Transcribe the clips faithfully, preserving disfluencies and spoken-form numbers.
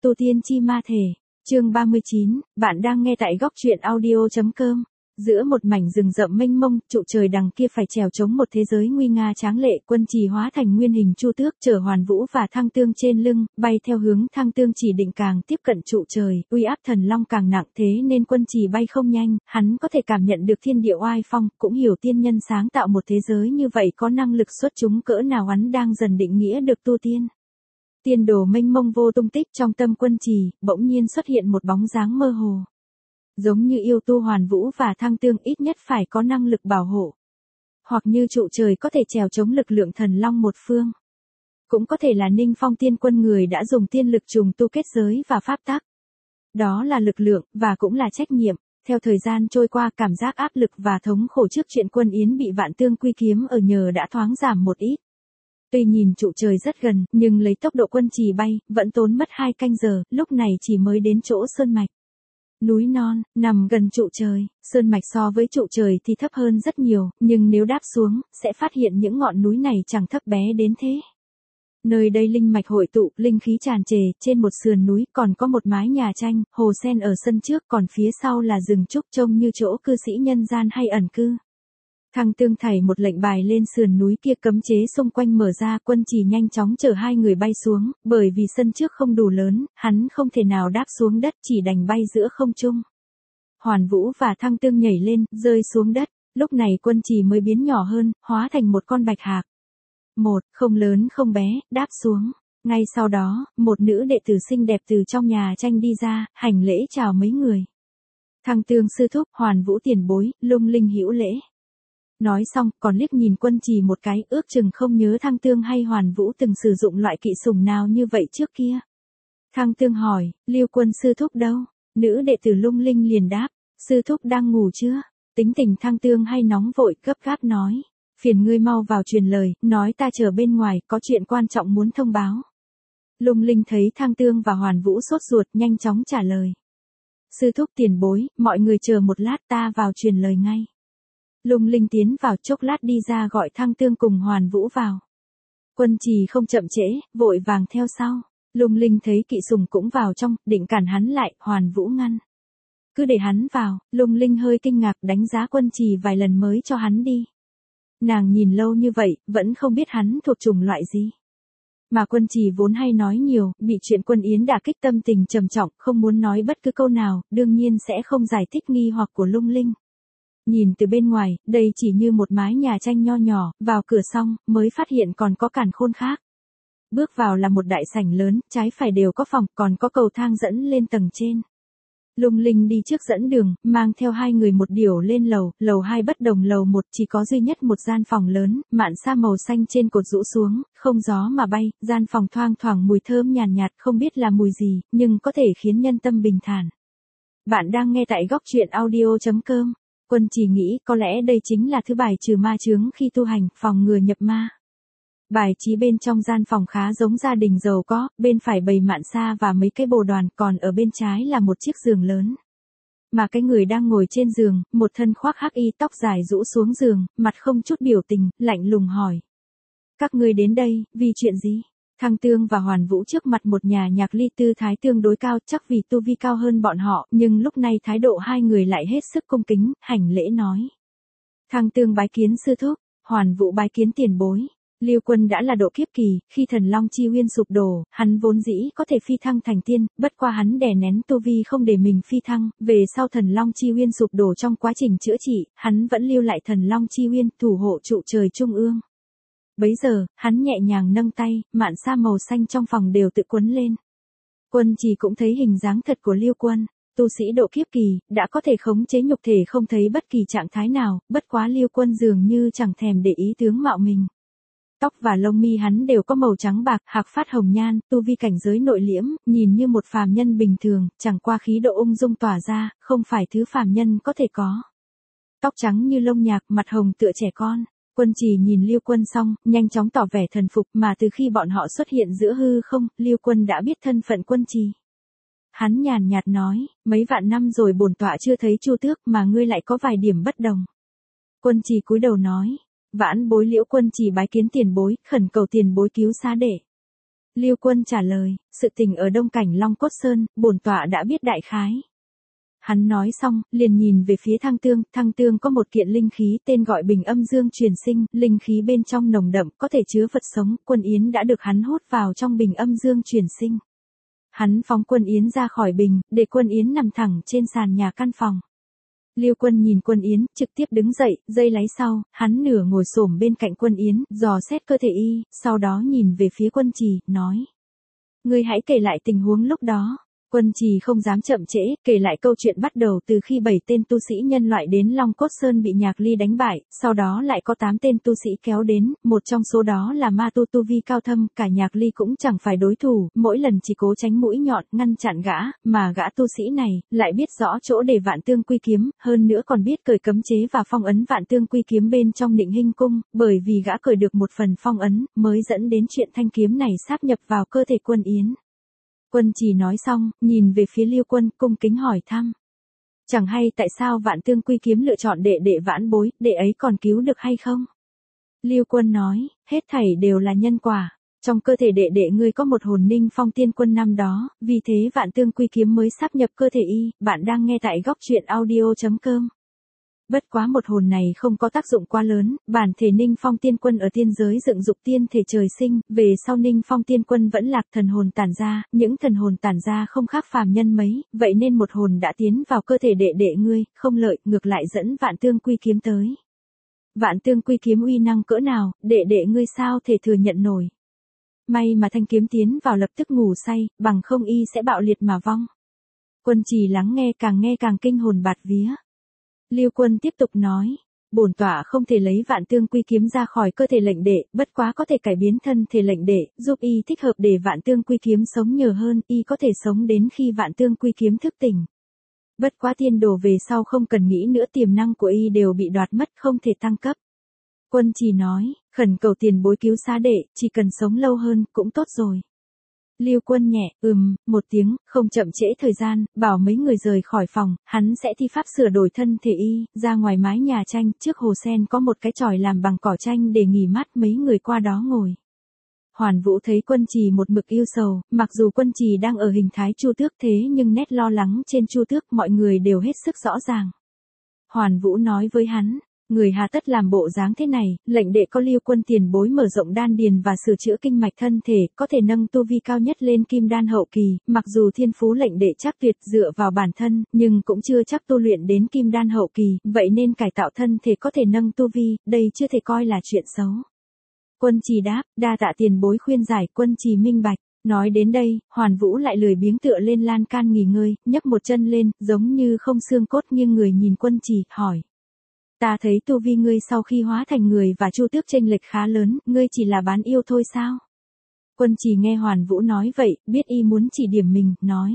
Tu tiên chi ma thể, chương ba mươi chín, bạn đang nghe tại góc truyện audio chấm com. Giữa một mảnh rừng rậm mênh mông, trụ trời đằng kia phải trèo chống một thế giới nguy nga tráng lệ, Quân Trì hóa thành nguyên hình Chu Tước, chở Hoàn Vũ và Thăng Tương trên lưng, bay theo hướng Thăng Tương chỉ định càng tiếp cận trụ trời, uy áp thần long càng nặng, thế nên Quân Trì bay không nhanh, hắn có thể cảm nhận được thiên địa oai phong, cũng hiểu tiên nhân sáng tạo một thế giới như vậy có năng lực xuất chúng cỡ nào, hắn đang dần định nghĩa được tu tiên. Tiên đồ mênh mông vô tung tích, trong tâm Quân Trì bỗng nhiên xuất hiện một bóng dáng mơ hồ. Giống như yêu tu Hoàn Vũ và Thăng Tương ít nhất phải có năng lực bảo hộ. Hoặc như trụ trời có thể trèo chống lực lượng thần long một phương. Cũng có thể là Ninh Phong tiên quân, người đã dùng tiên lực trùng tu kết giới và pháp tắc. Đó là lực lượng, và cũng là trách nhiệm. Theo thời gian trôi qua, cảm giác áp lực và thống khổ trước chuyện Quân Yến bị Vạn Tương Quy kiếm ở nhờ đã thoáng giảm một ít. Tuy nhìn trụ trời rất gần, nhưng lấy tốc độ Quân Trì bay, vẫn tốn mất hai canh giờ, lúc này chỉ mới đến chỗ sơn mạch. Núi non, nằm gần trụ trời, sơn mạch so với trụ trời thì thấp hơn rất nhiều, nhưng nếu đáp xuống, sẽ phát hiện những ngọn núi này chẳng thấp bé đến thế. Nơi đây linh mạch hội tụ, linh khí tràn trề, trên một sườn núi còn có một mái nhà tranh, hồ sen ở sân trước, còn phía sau là rừng trúc trông như chỗ cư sĩ nhân gian hay ẩn cư. Thăng Tương thảy một lệnh bài lên sườn núi kia, cấm chế xung quanh mở ra, Quân Trì nhanh chóng chở hai người bay xuống, bởi vì sân trước không đủ lớn, hắn không thể nào đáp xuống đất, chỉ đành bay giữa không trung. Hoàn Vũ và Thăng Tương nhảy lên, rơi xuống đất, lúc này Quân Trì mới biến nhỏ hơn, hóa thành một con bạch hạc. Một, không lớn không bé, đáp xuống. Ngay sau đó, một nữ đệ tử xinh đẹp từ trong nhà tranh đi ra, hành lễ chào mấy người. Thăng Tương sư thúc, Hoàn Vũ tiền bối, Lung Linh hữu lễ. Nói xong, còn liếc nhìn Quân Trì một cái, ước chừng không nhớ Thăng Tương hay Hoàn Vũ từng sử dụng loại kỵ sủng nào như vậy trước kia. Thăng Tương hỏi, Liêu Quân sư thúc đâu? Nữ đệ tử Lung Linh liền đáp, sư thúc đang ngủ chưa? Tính tình Thăng Tương hay nóng vội, gấp gáp nói, phiền ngươi mau vào truyền lời, nói ta chờ bên ngoài, có chuyện quan trọng muốn thông báo. Lung Linh thấy Thăng Tương và Hoàn Vũ sốt ruột, nhanh chóng trả lời. Sư thúc tiền bối, mọi người chờ một lát, ta vào truyền lời ngay. Lung Linh tiến vào, chốc lát đi ra gọi Thăng Tương cùng Hoàn Vũ vào. Quân Trì không chậm trễ, vội vàng theo sau. Lung Linh thấy kỵ sủng cũng vào trong, định cản hắn lại, Hoàn Vũ ngăn. Cứ để hắn vào. Lung Linh hơi kinh ngạc, đánh giá Quân Trì vài lần mới cho hắn đi. Nàng nhìn lâu như vậy, vẫn không biết hắn thuộc chủng loại gì. Mà Quân Trì vốn hay nói nhiều, bị chuyện Quân Yến đả kích tâm tình trầm trọng, không muốn nói bất cứ câu nào, đương nhiên sẽ không giải thích nghi hoặc của Lung Linh. Nhìn từ bên ngoài, đây chỉ như một mái nhà tranh nho nhỏ, vào cửa xong, mới phát hiện còn có càn khôn khác. Bước vào là một đại sảnh lớn, trái phải đều có phòng, còn có cầu thang dẫn lên tầng trên. Lung Linh đi trước dẫn đường, mang theo hai người một điểu lên lầu, lầu hai bất đồng lầu một chỉ có duy nhất một gian phòng lớn, mạn sa màu xanh trên cột rũ xuống, không gió mà bay, gian phòng thoang thoảng mùi thơm nhàn nhạt, nhạt không biết là mùi gì, nhưng có thể khiến nhân tâm bình thản. Bạn đang nghe tại góc truyện audio chấm com. Quân Trì nghĩ có lẽ đây chính là thứ bài trừ ma chướng khi tu hành, phòng ngừa nhập ma. Bài trí bên trong gian phòng khá giống gia đình giàu có, bên phải bày mạn sa và mấy cái bồ đoàn, còn ở bên trái là một chiếc giường lớn. Mà cái người đang ngồi trên giường, một thân khoác hắc y, tóc dài rũ xuống giường, mặt không chút biểu tình, lạnh lùng hỏi. Các ngươi đến đây, vì chuyện gì? Thăng Tương và Hoàn Vũ trước mặt một nhà nhạc ly tư thái tương đối cao, chắc vì tu vi cao hơn bọn họ, nhưng lúc này thái độ hai người lại hết sức cung kính, hành lễ nói. Thăng Tương bái kiến sư thúc, Hoàn Vũ bái kiến tiền bối. Liêu Quân đã là độ kiếp kỳ, khi thần long chi uyên sụp đổ, hắn vốn dĩ có thể phi thăng thành tiên, bất qua hắn đè nén tu vi không để mình phi thăng, về sau thần long chi uyên sụp đổ trong quá trình chữa trị, hắn vẫn lưu lại thần long chi uyên, thủ hộ trụ trời trung ương. Bấy giờ, hắn nhẹ nhàng nâng tay, mạn sa màu xanh trong phòng đều tự cuốn lên. Quân Trì cũng thấy hình dáng thật của Liêu Quân, tu sĩ độ kiếp kỳ, đã có thể khống chế nhục thể không thấy bất kỳ trạng thái nào, bất quá Liêu Quân dường như chẳng thèm để ý tướng mạo mình. Tóc và lông mi hắn đều có màu trắng bạc, hạc phát hồng nhan, tu vi cảnh giới nội liễm, nhìn như một phàm nhân bình thường, chẳng qua khí độ ung dung tỏa ra, không phải thứ phàm nhân có thể có. Tóc trắng như lông nhạc, mặt hồng tựa trẻ con. Quân Trì nhìn Liêu Quân xong, nhanh chóng tỏ vẻ thần phục, mà từ khi bọn họ xuất hiện giữa hư không, Liêu Quân đã biết thân phận Quân Trì. Hắn nhàn nhạt nói, mấy vạn năm rồi bổn tọa chưa thấy Chu Tước mà ngươi lại có vài điểm bất đồng. Quân Trì cúi đầu nói, vãn bối Liễu Quân Trì bái kiến tiền bối, khẩn cầu tiền bối cứu xá đệ. Liêu Quân trả lời, sự tình ở Đông Cảnh Long Cốt Sơn, bổn tọa đã biết đại khái. Hắn nói xong, liền nhìn về phía Thăng Tương, Thăng Tương có một kiện linh khí tên gọi Bình Âm Dương Truyền Sinh, linh khí bên trong nồng đậm, có thể chứa vật sống, Quân Yến đã được hắn hút vào trong Bình Âm Dương Truyền Sinh. Hắn phóng Quân Yến ra khỏi bình, để Quân Yến nằm thẳng trên sàn nhà căn phòng. Liêu Quân nhìn Quân Yến, trực tiếp đứng dậy, giây lát sau, hắn nửa ngồi xổm bên cạnh Quân Yến, dò xét cơ thể y, sau đó nhìn về phía Quân Trì, nói: "Ngươi hãy kể lại tình huống lúc đó." Quân Trì không dám chậm trễ, kể lại câu chuyện bắt đầu từ khi bảy tên tu sĩ nhân loại đến Long Cốt Sơn bị Nhạc Ly đánh bại, sau đó lại có tám tên tu sĩ kéo đến, một trong số đó là ma tu tu vi cao thâm, cả Nhạc Ly cũng chẳng phải đối thủ, mỗi lần chỉ cố tránh mũi nhọn, ngăn chặn gã, mà gã tu sĩ này, lại biết rõ chỗ để Vạn Tương Quy Kiếm, hơn nữa còn biết cởi cấm chế và phong ấn Vạn Tương Quy Kiếm bên trong Định Hinh Cung, bởi vì gã cởi được một phần phong ấn, mới dẫn đến chuyện thanh kiếm này sáp nhập vào cơ thể Quân Yến. Quân Trì nói xong, nhìn về phía Liêu Quân, cung kính hỏi thăm: "Chẳng hay tại sao Vạn Tương Quy Kiếm lựa chọn đệ đệ Vãn Bối, đệ ấy còn cứu được hay không?" Liêu Quân nói, hết thảy đều là nhân quả. Trong cơ thể đệ đệ ngươi có một hồn Ninh Phong Tiên Quân năm đó, vì thế Vạn Tương Quy Kiếm mới sáp nhập cơ thể y. Bạn đang nghe tại góc truyện audio chấm com. Bất quá một hồn này không có tác dụng quá lớn, bản thể Ninh Phong Tiên Quân ở tiên giới dựng dục tiên thể trời sinh, về sau Ninh Phong Tiên Quân vẫn lạc thần hồn tản ra, những thần hồn tản ra không khác phàm nhân mấy, vậy nên một hồn đã tiến vào cơ thể đệ đệ ngươi, không lợi, ngược lại dẫn Vạn Tương Quy Kiếm tới. Vạn Tương Quy Kiếm uy năng cỡ nào, đệ đệ ngươi sao thể thừa nhận nổi. May mà thanh kiếm tiến vào lập tức ngủ say, bằng không y sẽ bạo liệt mà vong. Quân Trì lắng nghe càng nghe càng kinh hồn bạt vía. Liêu Quân tiếp tục nói, bổn tọa không thể lấy Vạn Tương Quy Kiếm ra khỏi cơ thể lệnh đệ, bất quá có thể cải biến thân thể lệnh đệ, giúp y thích hợp để Vạn Tương Quy Kiếm sống nhờ hơn, y có thể sống đến khi Vạn Tương Quy Kiếm thức tỉnh. Bất quá tiên đồ về sau không cần nghĩ nữa, tiềm năng của y đều bị đoạt mất, không thể tăng cấp. Quân Trì nói, khẩn cầu tiền bối cứu xá đệ, chỉ cần sống lâu hơn, cũng tốt rồi. Liêu Quân nhẹ, ừm, một tiếng, không chậm trễ thời gian, bảo mấy người rời khỏi phòng, hắn sẽ thi pháp sửa đổi thân thể y, ra ngoài mái nhà tranh, trước hồ sen có một cái chòi làm bằng cỏ tranh để nghỉ mát, mấy người qua đó ngồi. Hoàn Vũ thấy Quân Trì một mực yêu sầu, mặc dù Quân Trì đang ở hình thái Chu Tước thế nhưng nét lo lắng trên Chu Tước mọi người đều hết sức rõ ràng. Hoàn Vũ nói với hắn, người hà tất làm bộ dáng thế này, lệnh đệ có Liêu Quân tiền bối mở rộng đan điền và sửa chữa kinh mạch thân thể, có thể nâng tu vi cao nhất lên kim đan hậu kỳ, mặc dù thiên phú lệnh đệ chắc tuyệt dựa vào bản thân, nhưng cũng chưa chắc tu luyện đến kim đan hậu kỳ, vậy nên cải tạo thân thể có thể nâng tu vi, đây chưa thể coi là chuyện xấu. Quân Trì đáp, đa tạ tiền bối khuyên giải. Quân Trì minh bạch. Nói đến đây, Hoàn Vũ lại lười biếng tựa lên lan can nghỉ ngơi, nhấc một chân lên, giống như không xương cốt nghiêng người nhìn Quân Trì, hỏi. Ta thấy tu vi ngươi sau khi hóa thành người và Chu Tước chênh lệch khá lớn, ngươi chỉ là bán yêu thôi sao? Quân Trì nghe Hoàn Vũ nói vậy, biết y muốn chỉ điểm mình, nói.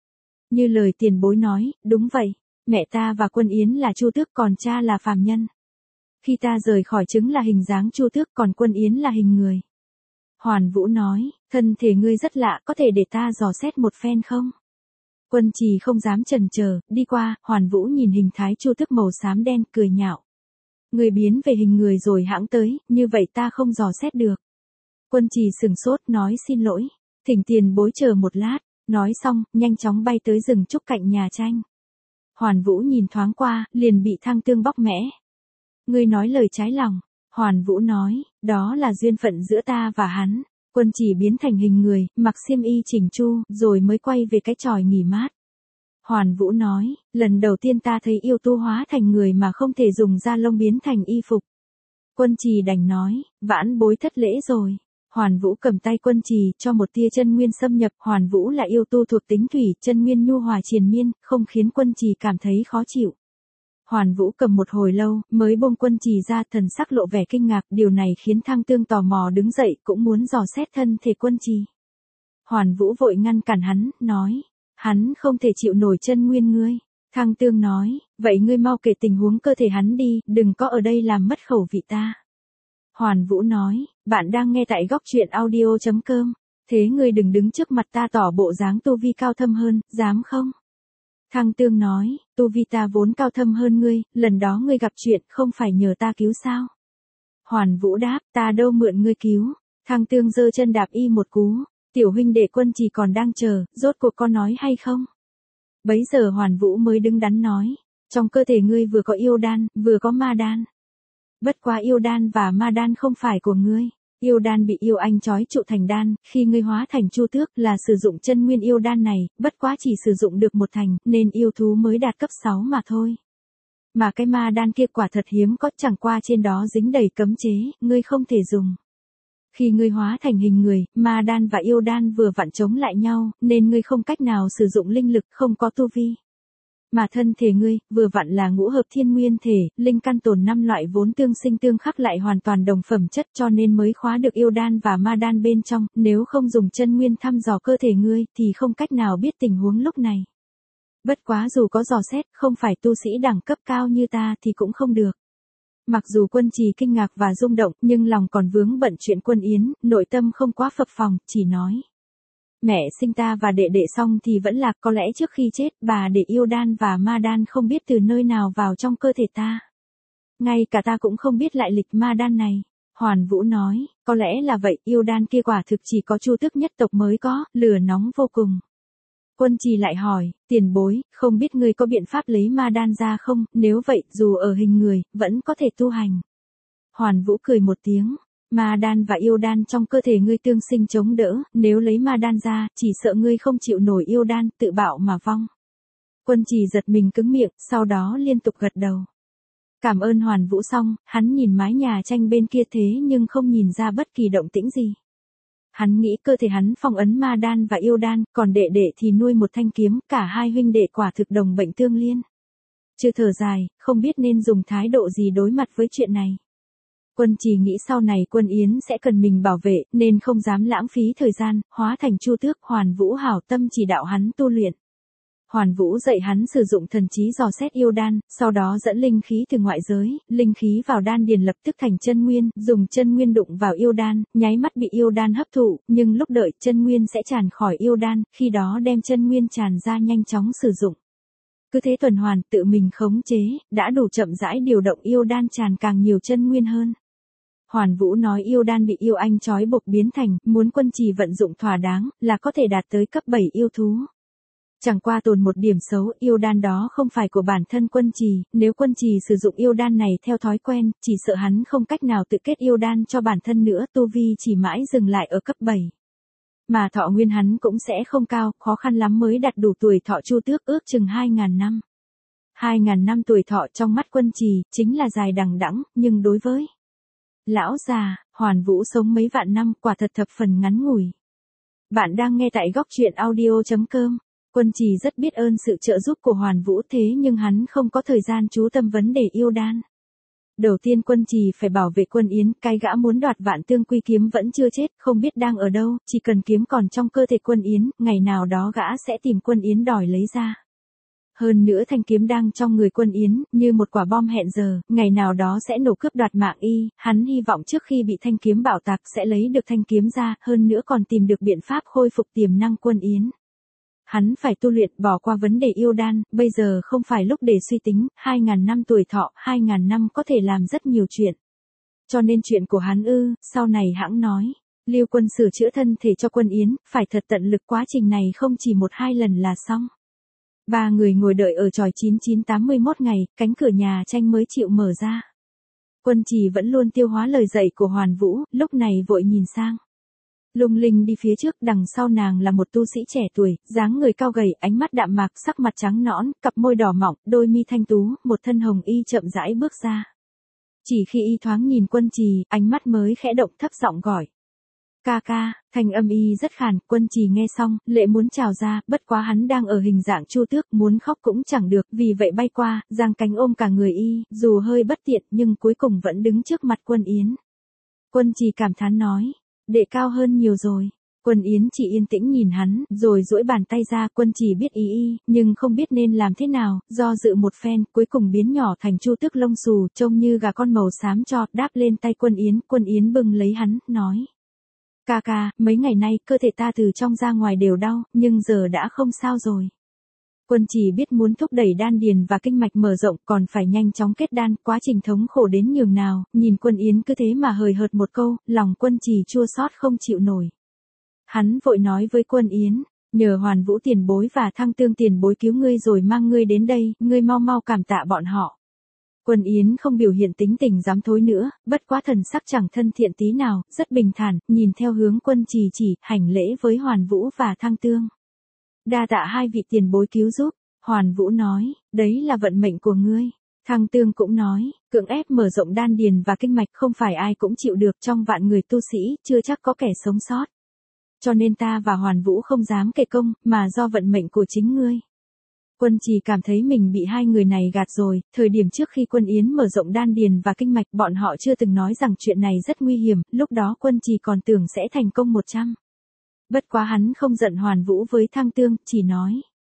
Như lời tiền bối nói, đúng vậy, mẹ ta và Quân Yến là Chu Tước còn cha là phàm nhân. Khi ta rời khỏi trứng là hình dáng Chu Tước còn Quân Yến là hình người. Hoàn Vũ nói, thân thể ngươi rất lạ, có thể để ta dò xét một phen không? Quân Trì không dám chần chờ, đi qua, Hoàn Vũ nhìn hình thái Chu Tước màu xám đen, cười nhạo. Ngươi biến về hình người rồi hãng tới, như vậy ta không dò xét được. Quân Trì sừng sốt, nói xin lỗi, thỉnh tiền bối chờ một lát, nói xong, nhanh chóng bay tới rừng trúc cạnh nhà tranh. Hoàn Vũ nhìn thoáng qua, liền bị Thăng Tương bóc mẽ. Ngươi nói lời trái lòng. Hoàn Vũ nói, đó là duyên phận giữa ta và hắn. Quân Trì biến thành hình người, mặc xiêm y chỉnh chu, rồi mới quay về cái chòi nghỉ mát. Hoàn Vũ nói, lần đầu tiên ta thấy yêu tu hóa thành người mà không thể dùng da lông biến thành y phục. Quân Trì đành nói, vãn bối thất lễ rồi. Hoàn Vũ cầm tay Quân Trì, cho một tia chân nguyên xâm nhập. Hoàn Vũ là yêu tu thuộc tính thủy, chân nguyên nhu hòa triền miên, không khiến Quân Trì cảm thấy khó chịu. Hoàn Vũ cầm một hồi lâu, mới buông Quân Trì ra, thần sắc lộ vẻ kinh ngạc, điều này khiến Thăng Tương tò mò đứng dậy, cũng muốn dò xét thân thể Quân Trì. Hoàn Vũ vội ngăn cản hắn, nói, hắn không thể chịu nổi chân nguyên ngươi. Thăng Tương nói, vậy ngươi mau kể tình huống cơ thể hắn đi, đừng có ở đây làm mất khẩu vị ta. Hoàn Vũ nói, bạn đang nghe tại góc truyện audio chấm com, thế ngươi đừng đứng trước mặt ta tỏ bộ dáng tu vi cao thâm hơn, dám không? Thăng Tương nói, tu vi ta vốn cao thâm hơn ngươi, lần đó ngươi gặp chuyện không phải nhờ ta cứu sao? Hoàn Vũ đáp, ta đâu mượn ngươi cứu. Thăng Tương giơ chân đạp y một cú. Tiểu huynh đệ Quân Trì còn đang chờ, rốt cuộc có nói hay không? Bấy giờ Hoàn Vũ mới đứng đắn nói, trong cơ thể ngươi vừa có yêu đan, vừa có ma đan. Bất quá yêu đan và ma đan không phải của ngươi. Yêu đan bị yêu anh trói trụ thành đan, khi ngươi hóa thành Chu Tước là sử dụng chân nguyên yêu đan này, bất quá chỉ sử dụng được một thành, nên yêu thú mới đạt cấp sáu mà thôi. Mà cái ma đan kia quả thật hiếm có, chẳng qua trên đó dính đầy cấm chế, ngươi không thể dùng. Khi ngươi hóa thành hình người, ma đan và yêu đan vừa vặn chống lại nhau, nên ngươi không cách nào sử dụng linh lực, không có tu vi. Mà thân thể ngươi, vừa vặn là ngũ hợp thiên nguyên thể, linh căn tồn năm loại vốn tương sinh tương khắc lại hoàn toàn đồng phẩm chất cho nên mới khóa được yêu đan và ma đan bên trong, nếu không dùng chân nguyên thăm dò cơ thể ngươi thì không cách nào biết tình huống lúc này. Bất quá dù có dò xét, không phải tu sĩ đẳng cấp cao như ta thì cũng không được. Mặc dù Quân Trì kinh ngạc và rung động, nhưng lòng còn vướng bận chuyện Quân Yến, nội tâm không quá phập phồng, chỉ nói. Mẹ sinh ta và đệ đệ xong thì vẫn là, có lẽ trước khi chết, bà để yêu đan và ma đan không biết từ nơi nào vào trong cơ thể ta. Ngay cả ta cũng không biết lại lịch ma đan này. Hoàn Vũ nói, có lẽ là vậy, yêu đan kia quả thực chỉ có Chu Tước nhất tộc mới có, lửa nóng vô cùng. Quân Trì lại hỏi, tiền bối, không biết ngươi có biện pháp lấy ma đan ra không, nếu vậy, dù ở hình người, vẫn có thể tu hành. Hoàn Vũ cười một tiếng, ma đan và yêu đan trong cơ thể ngươi tương sinh chống đỡ, nếu lấy ma đan ra, chỉ sợ ngươi không chịu nổi yêu đan, tự bạo mà vong. Quân Trì giật mình cứng miệng, sau đó liên tục gật đầu. Cảm ơn Hoàn Vũ xong, hắn nhìn mái nhà tranh bên kia thế nhưng không nhìn ra bất kỳ động tĩnh gì. Hắn nghĩ cơ thể hắn phong ấn ma đan và yêu đan, còn đệ đệ thì nuôi một thanh kiếm, cả hai huynh đệ quả thực đồng bệnh tương liên. Chưa thở dài, không biết nên dùng thái độ gì đối mặt với chuyện này. Quân Trì nghĩ sau này Quân Yến sẽ cần mình bảo vệ, nên không dám lãng phí thời gian, hóa thành Chu Tước. Hoàn Vũ hảo tâm chỉ đạo hắn tu luyện. Hoàn Vũ dạy hắn sử dụng thần trí dò xét yêu đan, sau đó dẫn linh khí từ ngoại giới, linh khí vào đan điền lập tức thành chân nguyên, dùng chân nguyên đụng vào yêu đan, nháy mắt bị yêu đan hấp thụ, nhưng lúc đợi chân nguyên sẽ tràn khỏi yêu đan, khi đó đem chân nguyên tràn ra nhanh chóng sử dụng. Cứ thế tuần hoàn, tự mình khống chế, đã đủ chậm rãi điều động yêu đan tràn càng nhiều chân nguyên hơn. Hoàn Vũ nói yêu đan bị yêu anh trói buộc biến thành, muốn Quân Trì vận dụng thỏa đáng, là có thể đạt tới cấp bảy yêu thú. Chẳng qua tồn một điểm xấu, yêu đan đó không phải của bản thân Quân Trì, nếu Quân Trì sử dụng yêu đan này theo thói quen, chỉ sợ hắn không cách nào tự kết yêu đan cho bản thân nữa, tu vi chỉ mãi dừng lại ở cấp bảy. Mà thọ nguyên hắn cũng sẽ không cao, khó khăn lắm mới đạt đủ tuổi thọ Chu Tước, ước chừng hai ngàn năm. hai ngàn năm tuổi thọ trong mắt Quân Trì, chính là dài đằng đẵng, nhưng đối với lão già, Hoàn Vũ sống mấy vạn năm, quả thật thập phần ngắn ngủi. Bạn đang nghe tại góc truyện audio chấm com. Quân Trì rất biết ơn sự trợ giúp của Hoàn Vũ thế nhưng hắn không có thời gian chú tâm vấn đề yêu đan. Đầu tiên Quân Trì phải bảo vệ Quân Yến, cái gã muốn đoạt Vạn Tương Quy kiếm vẫn chưa chết, không biết đang ở đâu, chỉ cần kiếm còn trong cơ thể Quân Yến, ngày nào đó gã sẽ tìm Quân Yến đòi lấy ra. Hơn nữa thanh kiếm đang trong người Quân Yến, như một quả bom hẹn giờ, ngày nào đó sẽ nổ cướp đoạt mạng y, hắn hy vọng trước khi bị thanh kiếm bạo tạc sẽ lấy được thanh kiếm ra, hơn nữa còn tìm được biện pháp khôi phục tiềm năng Quân Yến. Hắn phải tu luyện, bỏ qua vấn đề yêu đan, bây giờ không phải lúc để suy tính, hai ngàn năm tuổi thọ, hai ngàn năm có thể làm rất nhiều chuyện. Cho nên chuyện của hắn ư, sau này hãng nói, Lưu Quân sửa chữa thân thể cho Quân Yến, phải thật tận lực, quá trình này không chỉ một hai lần là xong. Ba người ngồi đợi ở tròi chín chín tám mươi mốt ngày, cánh cửa nhà tranh mới chịu mở ra. Quân Trì vẫn luôn tiêu hóa lời dạy của Hoàn Vũ, lúc này vội nhìn sang. Lung Linh đi phía trước, đằng sau nàng là một tu sĩ trẻ tuổi, dáng người cao gầy, ánh mắt đạm mạc, sắc mặt trắng nõn, cặp môi đỏ mọng, đôi mi thanh tú, một thân hồng y chậm rãi bước ra. Chỉ khi y thoáng nhìn Quân Trì, ánh mắt mới khẽ động, thấp giọng gọi. Ca ca, thanh âm y rất khàn. Quân Trì nghe xong, lệ muốn trào ra, bất quá hắn đang ở hình dạng Chu Tước, muốn khóc cũng chẳng được, vì vậy bay qua, giang cánh ôm cả người y, dù hơi bất tiện nhưng cuối cùng vẫn đứng trước mặt Quân Yến. Quân Trì cảm thán nói, đệ cao hơn nhiều rồi. Quân Yến chỉ yên tĩnh nhìn hắn, rồi duỗi bàn tay ra. Quân Trì biết ý y, nhưng không biết nên làm thế nào, do dự một phen, cuối cùng biến nhỏ thành Chu Tước lông xù, trông như gà con màu xám cho, đáp lên tay Quân Yến. Quân Yến bưng lấy hắn, nói. Ca ca, mấy ngày nay, cơ thể ta từ trong ra ngoài đều đau, nhưng giờ đã không sao rồi. Quân Trì biết muốn thúc đẩy đan điền và kinh mạch mở rộng, còn phải nhanh chóng kết đan, quá trình thống khổ đến nhường nào, nhìn Quân Yến cứ thế mà hời hợt một câu, lòng Quân Trì chua xót không chịu nổi. Hắn vội nói với Quân Yến, nhờ Hoàn Vũ tiền bối và Thăng Tương tiền bối cứu ngươi rồi mang ngươi đến đây, ngươi mau mau cảm tạ bọn họ. Quân Yến không biểu hiện tính tình dám thối nữa, bất quá thần sắc chẳng thân thiện tí nào, rất bình thản, nhìn theo hướng Quân Trì chỉ, hành lễ với Hoàn Vũ và Thăng Tương. Đa tạ hai vị tiền bối cứu giúp. Hoàn Vũ nói, đấy là vận mệnh của ngươi. Thăng Tương cũng nói, cưỡng ép mở rộng đan điền và kinh mạch không phải ai cũng chịu được, trong vạn người tu sĩ, chưa chắc có kẻ sống sót. Cho nên ta và Hoàn Vũ không dám kể công, mà do vận mệnh của chính ngươi. Quân Trì cảm thấy mình bị hai người này gạt rồi, thời điểm trước khi Quân Yến mở rộng đan điền và kinh mạch bọn họ chưa từng nói rằng chuyện này rất nguy hiểm, lúc đó Quân Trì còn tưởng sẽ thành công một trăm. Bất quá hắn không giận Hoàn Vũ với Thăng Tương, chỉ nói.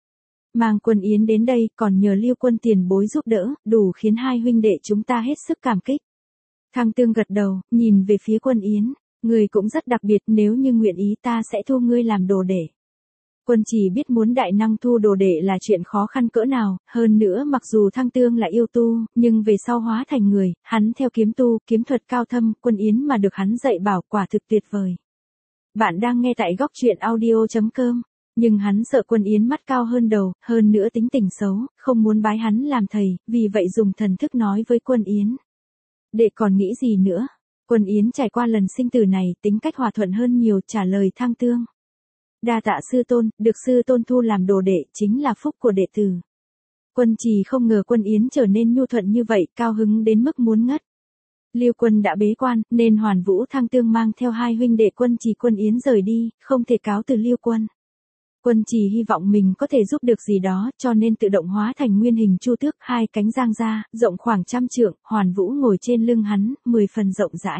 Mang Quân Yến đến đây còn nhờ Liêu Quân tiền bối giúp đỡ, đủ khiến hai huynh đệ chúng ta hết sức cảm kích. Thăng Tương gật đầu, nhìn về phía Quân Yến, ngươi cũng rất đặc biệt, nếu như nguyện ý ta sẽ thu ngươi làm đồ đệ. Quân Trì biết muốn đại năng thu đồ đệ là chuyện khó khăn cỡ nào, hơn nữa mặc dù Thăng Tương là yêu tu, nhưng về sau hóa thành người, hắn theo kiếm tu, kiếm thuật cao thâm, Quân Yến mà được hắn dạy bảo quả thực tuyệt vời. Bạn đang nghe tại góc truyện audio chấm com. Nhưng hắn sợ Quân Yến mắt cao hơn đầu, hơn nữa tính tình xấu, không muốn bái hắn làm thầy, vì vậy dùng thần thức nói với Quân Yến. Đệ còn nghĩ gì nữa? Quân Yến trải qua lần sinh tử này, tính cách hòa thuận hơn nhiều, trả lời Thăng Tương. Đa tạ sư tôn, được sư tôn thu làm đồ đệ, chính là phúc của đệ tử. Quân Trì không ngờ Quân Yến trở nên nhu thuận như vậy, cao hứng đến mức muốn ngất. Liêu Quân đã bế quan, nên Hoàn Vũ Thăng Tương mang theo hai huynh đệ Quân Trì Quân Yến rời đi, không thể cáo từ Liêu Quân. Quân Trì hy vọng mình có thể giúp được gì đó, cho nên tự động hóa thành nguyên hình chu tước, hai cánh giang ra, rộng khoảng trăm trượng, Hoàn Vũ ngồi trên lưng hắn, mười phần rộng rãi.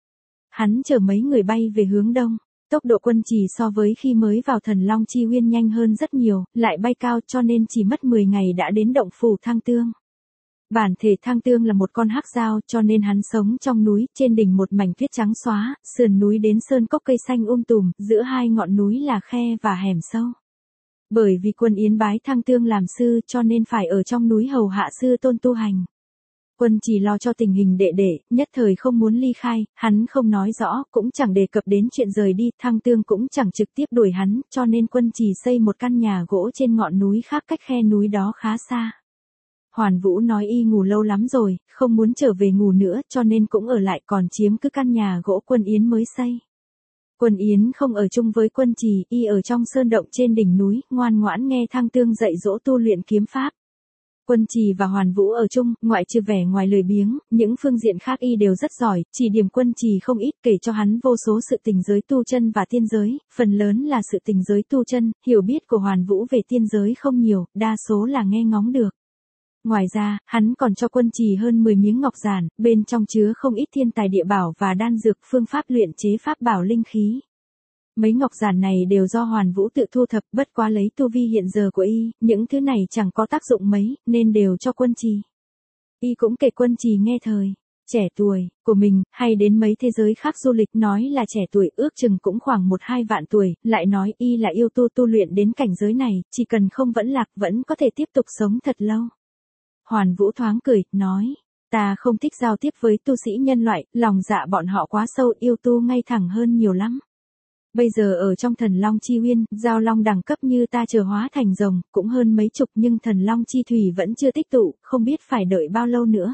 Hắn chở mấy người bay về hướng đông. Tốc độ Quân Trì so với khi mới vào Thần Long Chi Uyên nhanh hơn rất nhiều, lại bay cao cho nên chỉ mất mười ngày đã đến động phủ Thăng Tương. Bản thể Thăng Tương là một con hắc dao, cho nên hắn sống trong núi, trên đỉnh một mảnh tuyết trắng xóa, sườn núi đến sơn cốc cây xanh um tùm, giữa hai ngọn núi là khe và hẻm sâu. Bởi vì Quân Yến bái Thăng Tương làm sư cho nên phải ở trong núi hầu hạ sư tôn tu hành. Quân Trì lo cho tình hình đệ đệ, nhất thời không muốn ly khai, hắn không nói rõ, cũng chẳng đề cập đến chuyện rời đi, Thăng Tương cũng chẳng trực tiếp đuổi hắn, cho nên Quân Trì xây một căn nhà gỗ trên ngọn núi khác cách khe núi đó khá xa. Hoàn Vũ nói y ngủ lâu lắm rồi, không muốn trở về ngủ nữa, cho nên cũng ở lại, còn chiếm cứ căn nhà gỗ Quân Yến mới xây. Quân Yến không ở chung với Quân Trì, y ở trong sơn động trên đỉnh núi, ngoan ngoãn nghe Thăng Tương dạy dỗ tu luyện kiếm pháp. Quân Trì và Hoàn Vũ ở chung, ngoại trừ vẻ ngoài lười biếng, những phương diện khác y đều rất giỏi, chỉ điểm Quân Trì không ít, kể cho hắn vô số sự tình giới tu chân và tiên giới, phần lớn là sự tình giới tu chân, hiểu biết của Hoàn Vũ về tiên giới không nhiều, đa số là nghe ngóng được. Ngoài ra, hắn còn cho Quân Trì hơn mười miếng ngọc giản, bên trong chứa không ít thiên tài địa bảo và đan dược, phương pháp luyện chế pháp bảo linh khí. Mấy ngọc giản này đều do Hoàn Vũ tự thu thập, bất quá lấy tu vi hiện giờ của y, những thứ này chẳng có tác dụng mấy, nên đều cho Quân Trì. Y cũng kể Quân Trì nghe thời trẻ tuổi của mình, hay đến mấy thế giới khác du lịch, nói là trẻ tuổi ước chừng cũng khoảng một hai vạn tuổi, lại nói y là yêu tu tu luyện đến cảnh giới này, chỉ cần không vẫn lạc vẫn có thể tiếp tục sống thật lâu. Hoàn Vũ thoáng cười, nói, ta không thích giao tiếp với tu sĩ nhân loại, lòng dạ bọn họ quá sâu, yêu tu ngay thẳng hơn nhiều lắm. Bây giờ ở trong Thần Long Chi Uyên, giao long đẳng cấp như ta chờ hóa thành rồng, cũng hơn mấy chục, nhưng Thần Long Chi Thủy vẫn chưa tích tụ, không biết phải đợi bao lâu nữa.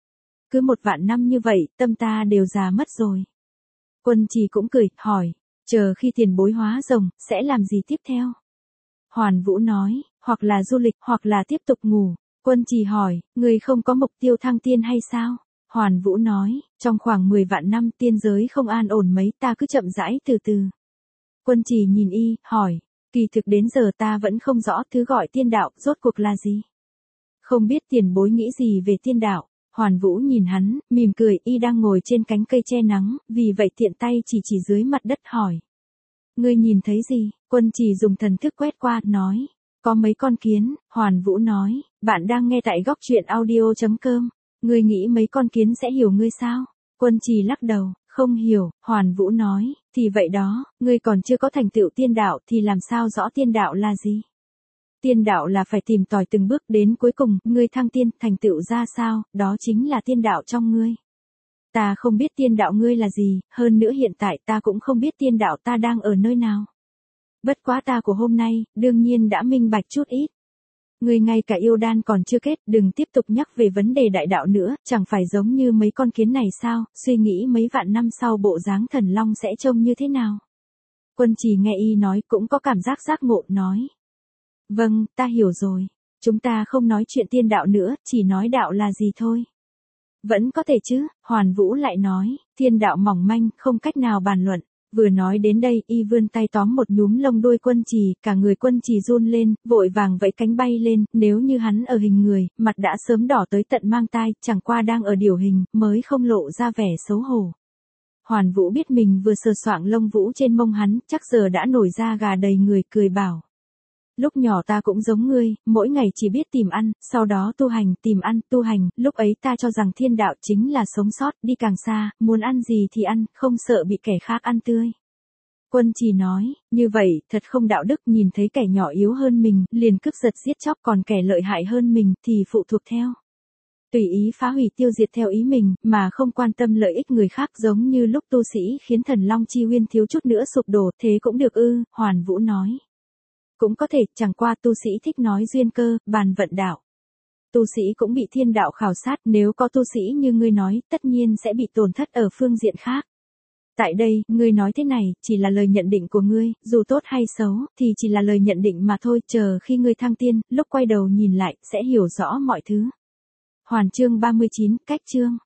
Cứ một vạn năm như vậy, tâm ta đều già mất rồi. Quân Trì cũng cười, hỏi, chờ khi tiền bối hóa rồng, sẽ làm gì tiếp theo? Hoàn Vũ nói, hoặc là du lịch, hoặc là tiếp tục ngủ. Quân Trì hỏi, người không có mục tiêu thăng tiên hay sao? Hoàn Vũ nói, trong khoảng mười vạn năm tiên giới không an ổn mấy, ta cứ chậm rãi từ từ. Quân Trì nhìn y, hỏi, kỳ thực đến giờ ta vẫn không rõ thứ gọi tiên đạo, rốt cuộc là gì? Không biết tiền bối nghĩ gì về tiên đạo? Hoàn Vũ nhìn hắn, mỉm cười, y đang ngồi trên cánh cây che nắng, vì vậy tiện tay chỉ chỉ dưới mặt đất hỏi. Ngươi nhìn thấy gì? Quân Trì dùng thần thức quét qua, nói. Có mấy con kiến, Hoàn Vũ nói, bạn đang nghe tại góc truyện audio chấm com. Ngươi nghĩ mấy con kiến sẽ hiểu ngươi sao? Quân Trì lắc đầu, không hiểu, Hoàn Vũ nói, thì vậy đó, ngươi còn chưa có thành tựu tiên đạo thì làm sao rõ tiên đạo là gì? Tiên đạo là phải tìm tòi từng bước đến cuối cùng, ngươi thăng tiên, thành tựu ra sao, đó chính là tiên đạo trong ngươi. Ta không biết tiên đạo ngươi là gì, hơn nữa hiện tại ta cũng không biết tiên đạo ta đang ở nơi nào. Bất quá ta của hôm nay, đương nhiên đã minh bạch chút ít. Ngươi ngay cả yêu đan còn chưa kết, đừng tiếp tục nhắc về vấn đề đại đạo nữa, chẳng phải giống như mấy con kiến này sao, suy nghĩ mấy vạn năm sau bộ dáng thần long sẽ trông như thế nào. Quân Trì nghe y nói cũng có cảm giác giác ngộ, nói. Vâng, ta hiểu rồi. Chúng ta không nói chuyện tiên đạo nữa, chỉ nói đạo là gì thôi. Vẫn có thể chứ, Hoàn Vũ lại nói, thiên đạo mỏng manh, không cách nào bàn luận. Vừa nói đến đây, y vươn tay tóm một nhúm lông đuôi Quân Trì, cả người Quân Trì run lên, vội vàng vẫy cánh bay lên, nếu như hắn ở hình người, mặt đã sớm đỏ tới tận mang tai, chẳng qua đang ở điều hình, mới không lộ ra vẻ xấu hổ. Hoàn Vũ biết mình vừa sờ soạng lông vũ trên mông hắn, chắc giờ đã nổi da gà đầy người, cười bảo. Lúc nhỏ ta cũng giống ngươi, mỗi ngày chỉ biết tìm ăn, sau đó tu hành, tìm ăn, tu hành, lúc ấy ta cho rằng thiên đạo chính là sống sót, đi càng xa, muốn ăn gì thì ăn, không sợ bị kẻ khác ăn tươi. Quân Trì nói, như vậy, thật không đạo đức, nhìn thấy kẻ nhỏ yếu hơn mình, liền cướp giật giết chóc, còn kẻ lợi hại hơn mình, thì phụ thuộc theo. Tùy ý phá hủy tiêu diệt theo ý mình, mà không quan tâm lợi ích người khác, giống như lúc tu sĩ khiến thần Long Chi Huyên thiếu chút nữa sụp đổ, thế cũng được ư, Hoàn Vũ nói. Cũng có thể, chẳng qua tu sĩ thích nói duyên cơ, bàn vận đạo. Tu sĩ cũng bị thiên đạo khảo sát, nếu có tu sĩ như ngươi nói, tất nhiên sẽ bị tổn thất ở phương diện khác. Tại đây, ngươi nói thế này, chỉ là lời nhận định của ngươi, dù tốt hay xấu, thì chỉ là lời nhận định mà thôi, chờ khi ngươi thăng tiên, lúc quay đầu nhìn lại, sẽ hiểu rõ mọi thứ. Hoàn chương ba mươi chín, cách chương.